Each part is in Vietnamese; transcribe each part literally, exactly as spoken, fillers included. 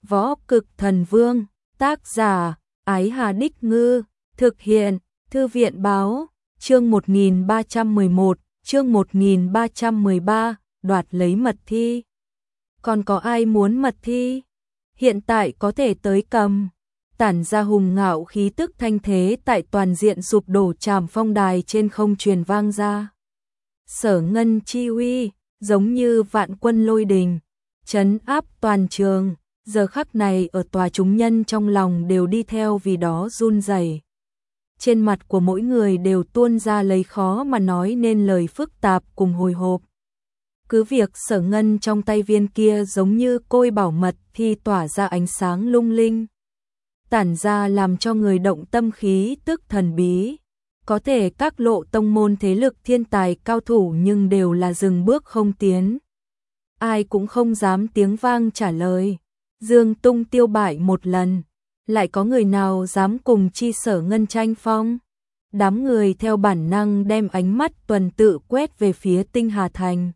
Võ Cực Thần Vương, tác giả, Ái Hà Đích Ngư, thực hiện, Thư viện Báo, chương một nghìn ba trăm mười một, chương một nghìn ba trăm mười ba, đoạt lấy mật thi. Còn có ai muốn mật thi? Hiện tại có thể tới cầm. Tản ra hùng ngạo khí tức thanh thế tại toàn diện sụp đổ Trảm Phong đài trên không truyền vang ra. Sở Ngân chi uy, giống như vạn quân lôi đình, trấn áp toàn trường, giờ khắc này ở tòa chúng nhân trong lòng đều đi theo vì đó run rẩy. Trên mặt của mỗi người đều tuôn ra lấy khó mà nói nên lời phức tạp cùng hồi hộp. Cứ việc Sở Ngân trong tay viên kia giống như côi bảo mật thì tỏa ra ánh sáng lung linh, tản ra làm cho người động tâm khí tức thần bí. Có thể các lộ tông môn thế lực thiên tài cao thủ nhưng đều là dừng bước không tiến. Ai cũng không dám tiếng vang trả lời. Dương Tung tiêu bại một lần, lại có người nào dám cùng chi Sở Ngân tranh phong? Đám người theo bản năng đem ánh mắt tuần tự quét về phía Tinh Hà Thành.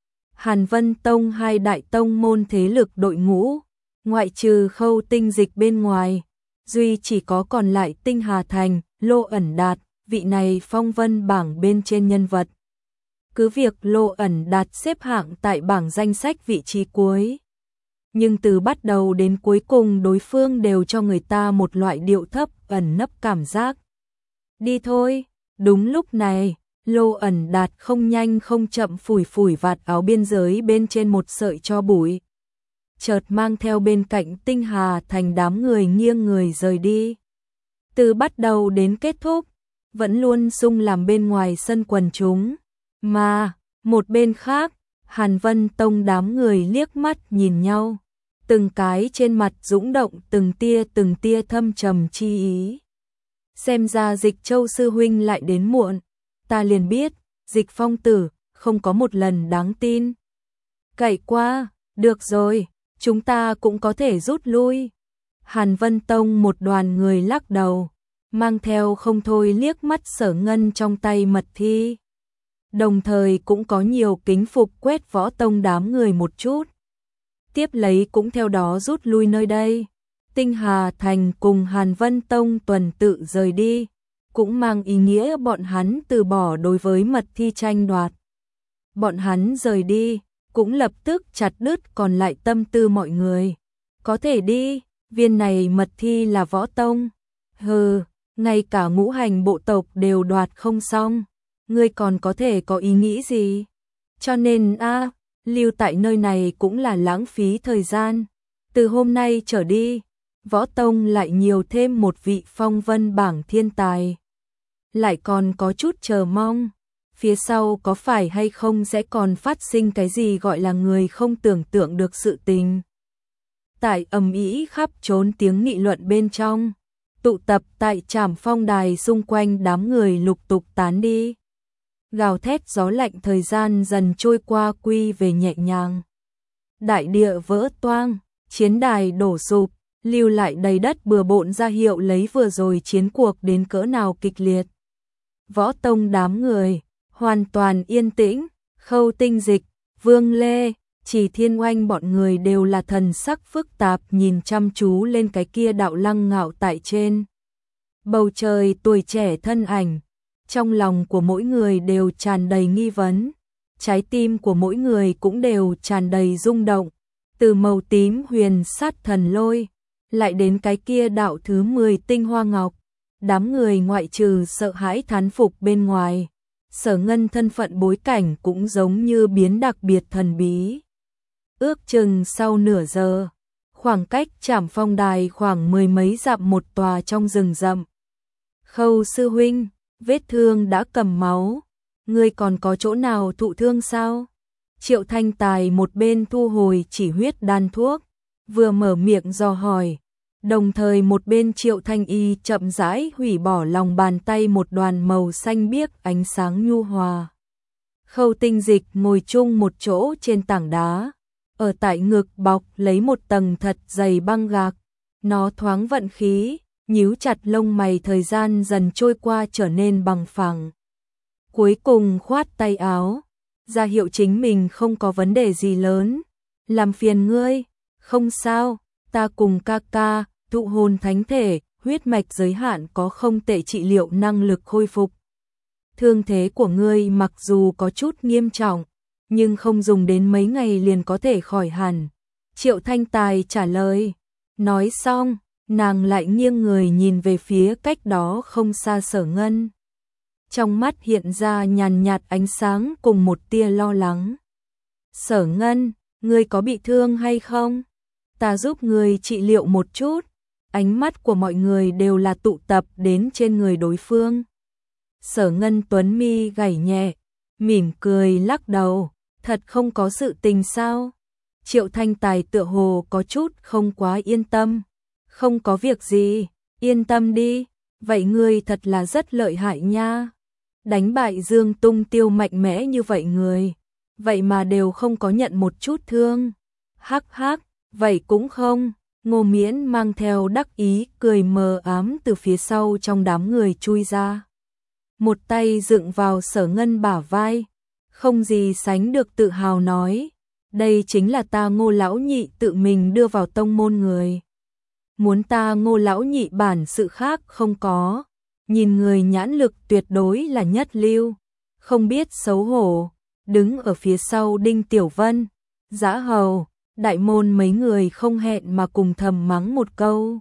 Hàn Vân Tông hai đại tông môn thế lực đội ngũ, ngoại trừ Khâu Tinh Dịch bên ngoài, duy chỉ có còn lại Tinh Hà Thành, Lô Ẩn Đạt, vị này phong vân bảng bên trên nhân vật. Cứ việc Lô Ẩn Đạt xếp hạng tại bảng danh sách vị trí cuối, nhưng từ bắt đầu đến cuối cùng đối phương đều cho người ta một loại điệu thấp ẩn nấp cảm giác. Đi thôi. Đúng lúc này, Lô Ẩn Đạt không nhanh không chậm phủi phủi vạt áo biên giới bên trên một sợi cho bụi, chợt mang theo bên cạnh Tinh Hà Thành đám người nghiêng người rời đi. Từ bắt đầu đến kết thúc, vẫn luôn sung làm bên ngoài sân quần chúng, mà một bên khác, Hàn Vân Tông đám người liếc mắt nhìn nhau, từng cái trên mặt dũng động từng tia từng tia thâm trầm chi ý. Xem ra Dịch Châu sư huynh lại đến muộn, ta liền biết, Dịch Phong tử không có một lần đáng tin. Cậy qua, được rồi, chúng ta cũng có thể rút lui. Hàn Vân Tông một đoàn người lắc đầu, mang theo không thôi liếc mắt Sở Ngân trong tay mật thi. Đồng thời cũng có nhiều kính phục quét Võ Tông đám người một chút. Tiếp lấy cũng theo đó rút lui nơi đây. Tinh Hà Thành cùng Hàn Vân Tông tuần tự rời đi, cũng mang ý nghĩa bọn hắn từ bỏ đối với mật thi tranh đoạt. Bọn hắn rời đi, cũng lập tức chặt đứt còn lại tâm tư mọi người. Có thể đi, viên này mật thi là Võ Tông. Hừ, ngay cả ngũ hành bộ tộc đều đoạt không xong, ngươi còn có thể có ý nghĩ gì? Cho nên a, à, lưu tại nơi này cũng là lãng phí thời gian. Từ hôm nay trở đi, Võ Tông lại nhiều thêm một vị phong vân bảng thiên tài. Lại còn có chút chờ mong, phía sau có phải hay không sẽ còn phát sinh cái gì gọi là người không tưởng tượng được sự tình. Tại ầm ĩ khắp trốn tiếng nghị luận bên trong, tụ tập tại Trảm Phong đài xung quanh đám người lục tục tán đi. Gào thét gió lạnh thời gian dần trôi qua quy về nhẹ nhàng. Đại địa vỡ toang, chiến đài đổ sụp, lưu lại đầy đất bừa bộn ra hiệu lấy vừa rồi chiến cuộc đến cỡ nào kịch liệt. Võ Tông đám người hoàn toàn yên tĩnh, Khâu Tinh Dịch, Vương Lê, Chỉ Thiên Oanh bọn người đều là thần sắc phức tạp nhìn chăm chú lên cái kia đạo lăng ngạo tại trên bầu trời tuổi trẻ thân ảnh. Trong lòng của mỗi người đều tràn đầy nghi vấn, trái tim của mỗi người cũng đều tràn đầy rung động, từ màu tím huyền sát thần lôi, lại đến cái kia đạo thứ mười tinh hoa ngọc. Đám người ngoại trừ sợ hãi thán phục bên ngoài, Sở Ngân thân phận bối cảnh cũng giống như biến đặc biệt thần bí. Ước chừng sau nửa giờ, khoảng cách Trảm Phong đài khoảng mười mấy dặm một tòa trong rừng rậm. Khâu sư huynh, vết thương đã cầm máu, ngươi còn có chỗ nào thụ thương sao? Triệu Thanh Tài một bên thu hồi chỉ huyết đan thuốc, vừa mở miệng dò hỏi, đồng thời một bên Triệu Thanh Y chậm rãi hủy bỏ lòng bàn tay một đoàn màu xanh biếc ánh sáng nhu hòa. Khâu Tinh Dịch ngồi chung một chỗ trên tảng đá, ở tại ngực bọc lấy một tầng thật dày băng gạc, nó thoáng vận khí, nhíu chặt lông mày thời gian dần trôi qua trở nên bằng phẳng. Cuối cùng khoát tay áo, ra hiệu chính mình không có vấn đề gì lớn. Làm phiền ngươi, không sao, ta cùng ca ca, tụ hồn thánh thể, huyết mạch giới hạn có không tệ trị liệu năng lực khôi phục. Thương thế của ngươi mặc dù có chút nghiêm trọng, nhưng không dùng đến mấy ngày liền có thể khỏi hẳn. Triệu Thanh Tài trả lời. Nói xong, nàng lại nghiêng người nhìn về phía cách đó không xa Sở Ngân. Trong mắt hiện ra nhàn nhạt ánh sáng cùng một tia lo lắng. Sở Ngân, ngươi có bị thương hay không? Ta giúp ngươi trị liệu một chút. Ánh mắt của mọi người đều là tụ tập đến trên người đối phương. Sở Ngân tuấn mi gảy nhẹ, mỉm cười lắc đầu, thật không có sự tình sao? Triệu Thanh Tài tựa hồ có chút không quá yên tâm. Không có việc gì, yên tâm đi, vậy ngươi thật là rất lợi hại nha. Đánh bại Dương Tung Tiêu mạnh mẽ như vậy người, vậy mà đều không có nhận một chút thương. Hắc hắc, vậy cũng không. Ngô Miễn mang theo đắc ý cười mờ ám từ phía sau trong đám người chui ra. Một tay dựng vào Sở Ngân bả vai, không gì sánh được tự hào nói, đây chính là ta Ngô lão nhị tự mình đưa vào tông môn người. Muốn ta Ngô lão nhị bản sự khác không có, nhìn người nhãn lực tuyệt đối là nhất lưu, không biết xấu hổ, đứng ở phía sau Đinh Tiểu Vân, Dã Hầu, Đại Môn mấy người không hẹn mà cùng thầm mắng một câu.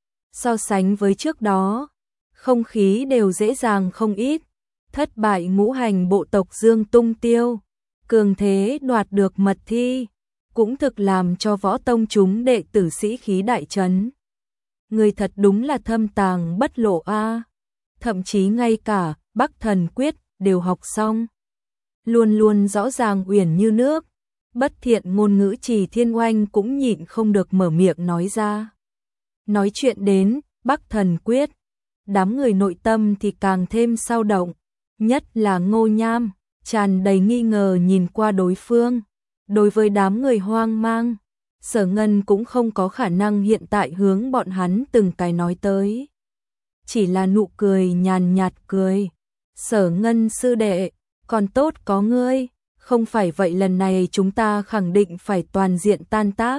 So sánh với trước đó, không khí đều dễ dàng không ít, thất bại ngũ hành bộ tộc Dương Tung Tiêu, cường thế đoạt được mật thi, cũng thực làm cho võ tông chúng đệ tử sĩ khí đại trấn. Người thật đúng là thâm tàng bất lộ a, thậm chí ngay cả Bắc Thần Quyết đều học xong. Luôn luôn rõ ràng uyển như nước, bất thiện ngôn ngữ Trì Thiên Oanh cũng nhịn không được mở miệng nói ra. Nói chuyện đến Bắc Thần Quyết, đám người nội tâm thì càng thêm sao động, nhất là Ngô Nham, tràn đầy nghi ngờ nhìn qua đối phương. Đối với đám người hoang mang, Sở Ngân cũng không có khả năng hiện tại hướng bọn hắn từng cái nói tới. Chỉ là nụ cười nhàn nhạt cười. Sở Ngân sư đệ, còn tốt có ngươi, không phải vậy lần này chúng ta khẳng định phải toàn diện tan tác.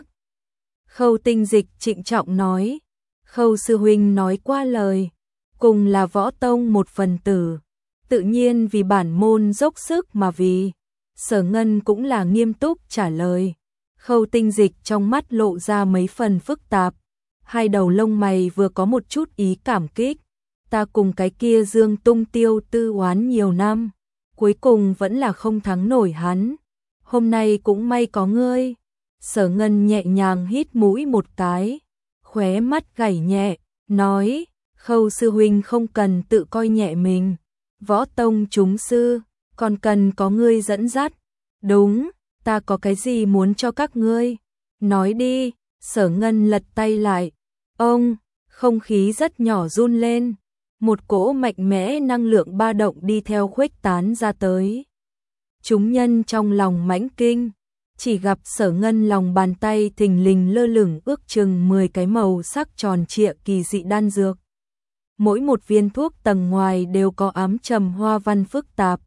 Khâu Tinh Dịch trịnh trọng nói. Khâu sư huynh nói qua lời, cùng là võ tông một phần tử, tự nhiên vì bản môn dốc sức mà vì. Sở Ngân cũng là nghiêm túc trả lời. Khâu Tinh Dịch trong mắt lộ ra mấy phần phức tạp, hai đầu lông mày vừa có một chút ý cảm kích. Ta cùng cái kia Dương Tung Tiêu tư oán nhiều năm, cuối cùng vẫn là không thắng nổi hắn. Hôm nay cũng may có ngươi. Sở Ngân nhẹ nhàng hít mũi một cái, khóe mắt gảy nhẹ, nói, Khâu sư huynh không cần tự coi nhẹ mình. Võ tông chúng sư, còn cần có ngươi dẫn dắt. Đúng, ta có cái gì muốn cho các ngươi? Nói đi. Sở Ngân lật tay lại. Ông, không khí rất nhỏ run lên. Một cỗ mạnh mẽ năng lượng ba động đi theo khuếch tán ra tới. Chúng nhân trong lòng mãnh kinh, chỉ gặp Sở Ngân lòng bàn tay thình lình lơ lửng ước chừng mười cái màu sắc tròn trịa kỳ dị đan dược. Mỗi một viên thuốc tầng ngoài đều có ám trầm hoa văn phức tạp,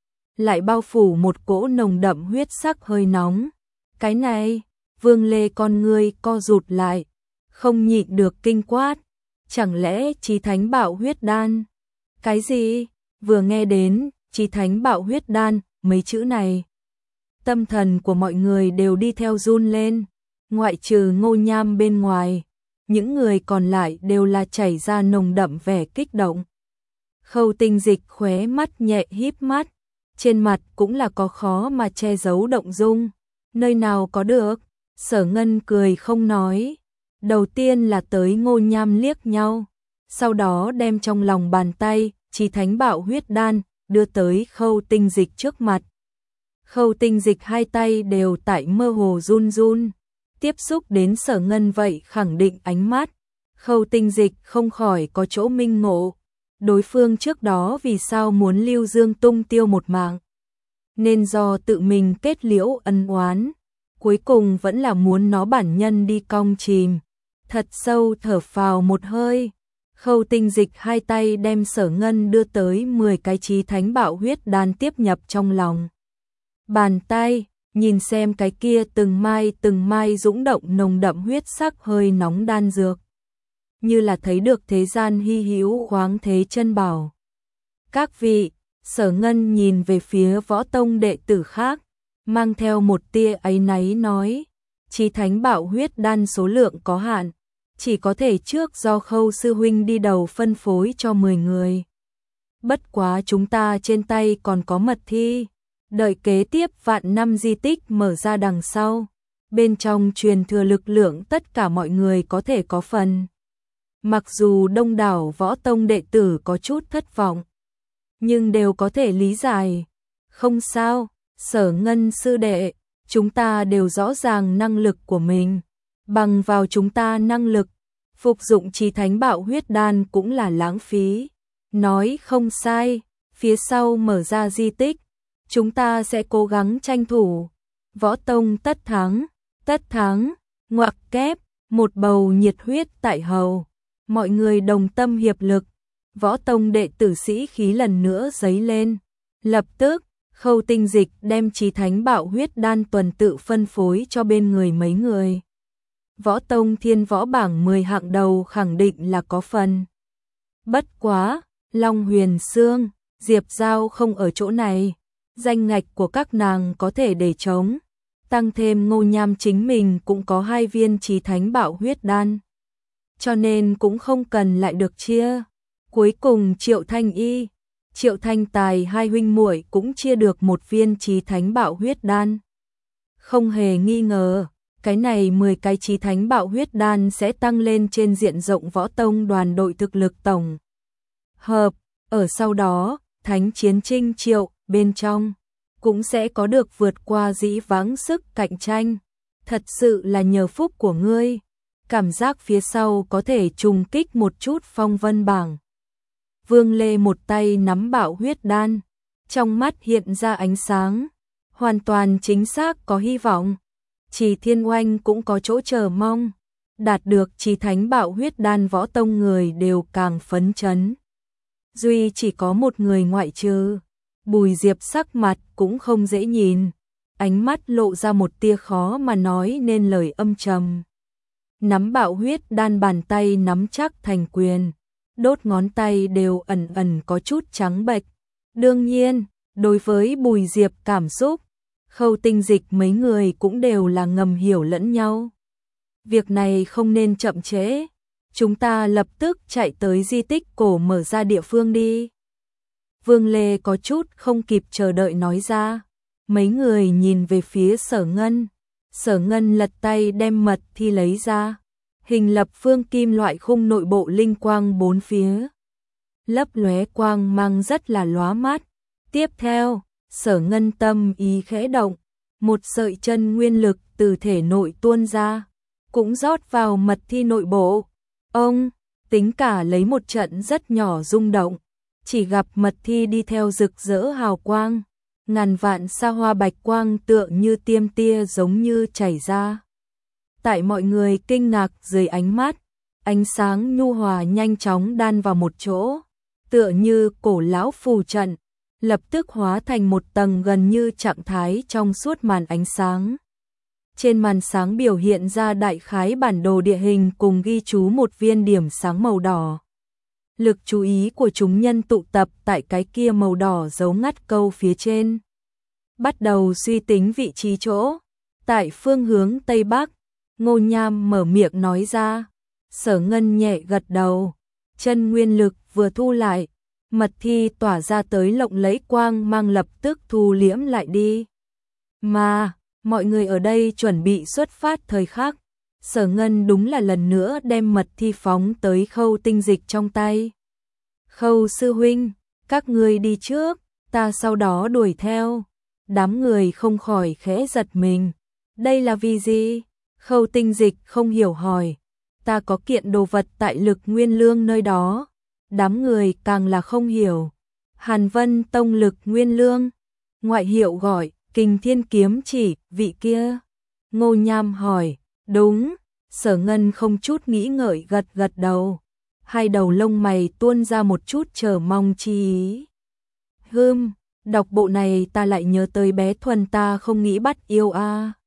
lại bao phủ một cỗ nồng đậm huyết sắc hơi nóng. Cái này, Vương Lê con ngươi co rụt lại, không nhịn được kinh quát, chẳng lẽ Chí Thánh Bạo Huyết Đan? Cái gì? Vừa nghe đến Chí Thánh Bạo Huyết Đan, mấy chữ này, tâm thần của mọi người đều đi theo run lên, ngoại trừ Ngô Nham bên ngoài, những người còn lại đều là chảy ra nồng đậm vẻ kích động. Khâu Tinh Dịch khóe mắt nhẹ híp mắt, trên mặt cũng là có khó mà che giấu động dung. Nơi nào có được? Sở Ngân cười không nói. Đầu tiên là tới Ngô Nham liếc nhau, sau đó đem trong lòng bàn tay Chí Thánh Bạo Huyết Đan đưa tới Khâu Tinh Dịch trước mặt. Khâu Tinh Dịch hai tay đều tại mơ hồ run run, tiếp xúc đến Sở Ngân vậy khẳng định ánh mắt. Khâu Tinh Dịch không khỏi có chỗ minh ngộ, đối phương trước đó vì sao muốn lưu Dương Tung Tiêu một mạng, nên do tự mình kết liễu ân oán, cuối cùng vẫn là muốn nó bản nhân đi cong chìm. Thật sâu thở phào một hơi, Khâu Tinh Dịch hai tay đem Sở Ngân đưa tới mười cái Chí Thánh Bạo Huyết Đan tiếp nhập trong lòng bàn tay, nhìn xem cái kia từng mai từng mai dũng động nồng đậm huyết sắc hơi nóng đan dược, như là thấy được thế gian hy hữu khoáng thế chân bảo. Các vị, Sở Ngân nhìn về phía võ tông đệ tử khác, mang theo một tia áy náy nói, Chí Thánh Bảo huyết đan số lượng có hạn, chỉ có thể trước do Khâu sư huynh đi đầu phân phối cho mười người. Bất quá chúng ta trên tay còn có mật thi, đợi kế tiếp vạn năm di tích mở ra đằng sau, bên trong truyền thừa lực lượng tất cả mọi người có thể có phần. Mặc dù đông đảo võ tông đệ tử có chút thất vọng, nhưng đều có thể lý giải. Không sao, Sở Ngân sư đệ, chúng ta đều rõ ràng năng lực của mình, bằng vào chúng ta năng lực, phục dụng Chí Thánh Bảo huyết đan cũng là lãng phí. Nói không sai, phía sau mở ra di tích, chúng ta sẽ cố gắng tranh thủ. Võ tông tất thắng, tất thắng, ngoặc kép, một bầu nhiệt huyết tại hầu. Mọi người đồng tâm hiệp lực, võ tông đệ tử sĩ khí lần nữa dấy lên. Lập tức, Khâu Tinh Dịch đem Chí Thánh Bảo huyết đan tuần tự phân phối cho bên người mấy người. Võ tông thiên võ bảng mười hạng đầu khẳng định là có phần. Bất quá, Long Huyền Sương, Diệp Giao không ở chỗ này, danh ngạch của các nàng có thể để trống, tăng thêm Ngô Nham chính mình cũng có hai viên Chí Thánh Bảo huyết đan, cho nên cũng không cần lại được chia. Cuối cùng Triệu Thanh Y, Triệu Thanh Tài hai huynh muội cũng chia được một viên Chí Thánh Bảo huyết đan. Không hề nghi ngờ, cái này mười cái Chí Thánh Bảo huyết đan sẽ tăng lên trên diện rộng võ tông đoàn đội thực lực tổng hợp, ở sau đó, Thánh Chiến Trinh Triệu bên trong cũng sẽ có được vượt qua dĩ vãng sức cạnh tranh. Thật sự là nhờ phúc của ngươi, cảm giác phía sau có thể trùng kích một chút phong vân bảng. Vương Lê một tay nắm bảo huyết đan, trong mắt hiện ra ánh sáng, hoàn toàn chính xác có hy vọng. Chỉ Thiên Oanh cũng có chỗ chờ mong, đạt được Chí Thánh Bảo huyết đan võ tông người đều càng phấn chấn. Duy chỉ có một người ngoại trừ, Bùi Diệp sắc mặt cũng không dễ nhìn, ánh mắt lộ ra một tia khó mà nói nên lời âm trầm. Nắm bảo huyết đan bàn tay nắm chắc thành quyền, đốt ngón tay đều ẩn ẩn có chút trắng bệch. Đương nhiên, đối với Bùi Diệp cảm xúc, Khâu Tinh Dịch mấy người cũng đều là ngầm hiểu lẫn nhau. Việc này không nên chậm trễ, chúng ta lập tức chạy tới di tích cổ mở ra địa phương đi. Vương Lê có chút không kịp chờ đợi nói ra. Mấy người nhìn về phía Sở Ngân. Sở Ngân lật tay đem mật thi lấy ra. Hình lập phương kim loại khung nội bộ linh quang bốn phía, lấp lóe quang mang rất là lóa mắt. Tiếp theo, Sở Ngân tâm ý khẽ động, một sợi chân nguyên lực từ thể nội tuôn ra, cũng rót vào mật thi nội bộ. Ông, tính cả lấy một trận rất nhỏ rung động, chỉ gặp mật thi đi theo rực rỡ hào quang, ngàn vạn sa hoa bạch quang tựa như tiêm tia giống như chảy ra. Tại mọi người kinh ngạc dưới ánh mắt, ánh sáng nhu hòa nhanh chóng đan vào một chỗ, tựa như cổ lão phù trận, lập tức hóa thành một tầng gần như trạng thái trong suốt màn ánh sáng. Trên màn sáng biểu hiện ra đại khái bản đồ địa hình cùng ghi chú một viên điểm sáng màu đỏ. Lực chú ý của chúng nhân tụ tập tại cái kia màu đỏ dấu ngắt câu phía trên. Bắt đầu suy tính vị trí chỗ. Tại phương hướng Tây Bắc, Ngô Nham mở miệng nói ra. Sở Ngân nhẹ gật đầu. Chân nguyên lực vừa thu lại, mật thi tỏa ra tới lộng lẫy quang mang lập tức thu liễm lại đi. Mà, mọi người ở đây chuẩn bị xuất phát thời khắc. Sở Ngân đúng là lần nữa đem mật thi phóng tới Khâu Tinh Dịch trong tay. Khâu sư huynh, các ngươi đi trước, ta sau đó đuổi theo. Đám người không khỏi khẽ giật mình. Đây là vì gì? Khâu Tinh Dịch không hiểu hỏi. Ta có kiện đồ vật tại Lực Nguyên Lương nơi đó. Đám người càng là không hiểu. Hàn Vân Tông Lực Nguyên Lương, ngoại hiệu gọi Kình Thiên Kiếm Chỉ, vị kia. Ngô Nham hỏi. Đúng. Sở Ngân không chút nghĩ ngợi gật gật đầu. Hai đầu lông mày tuôn ra một chút chờ mong chi ý. Hừm, Đọc bộ này ta lại nhớ tới bé Thuần ta không nghĩ bắt yêu a.